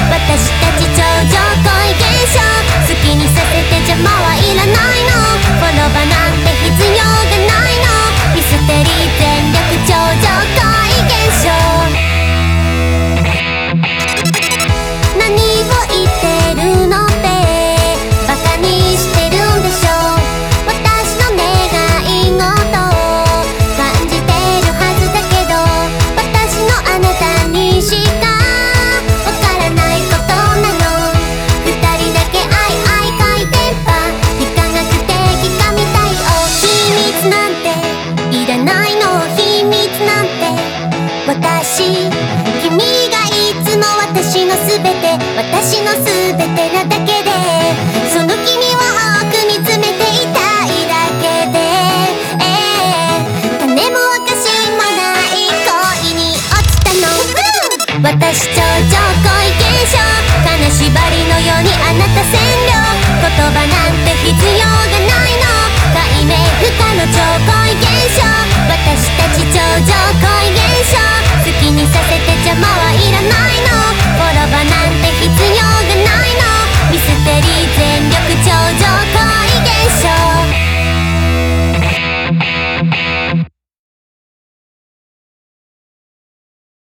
私たち超常恋現象、好きにさせて邪魔はいらないの、滅ばなんて必要がないの、ミステリー全力超常恋現象。何を言ってるのってバカにしてるんでしょ、私の願い事感じてるはずだけど、私のあなたにしかわからないことなの、二人だけ愛回転波、非科学的神対応、秘密なんていらないの、秘密なんて私、君がいつも私のすべて、私のすべてなだけで、その君を多く見つめていたいだけで、種も証もない恋に落ちたの、私超常恋現象、金縛りのようにあなた占領、言葉なんて必要がないの、解明不可の超恋現象、私たち超常恋現象、好きにさせて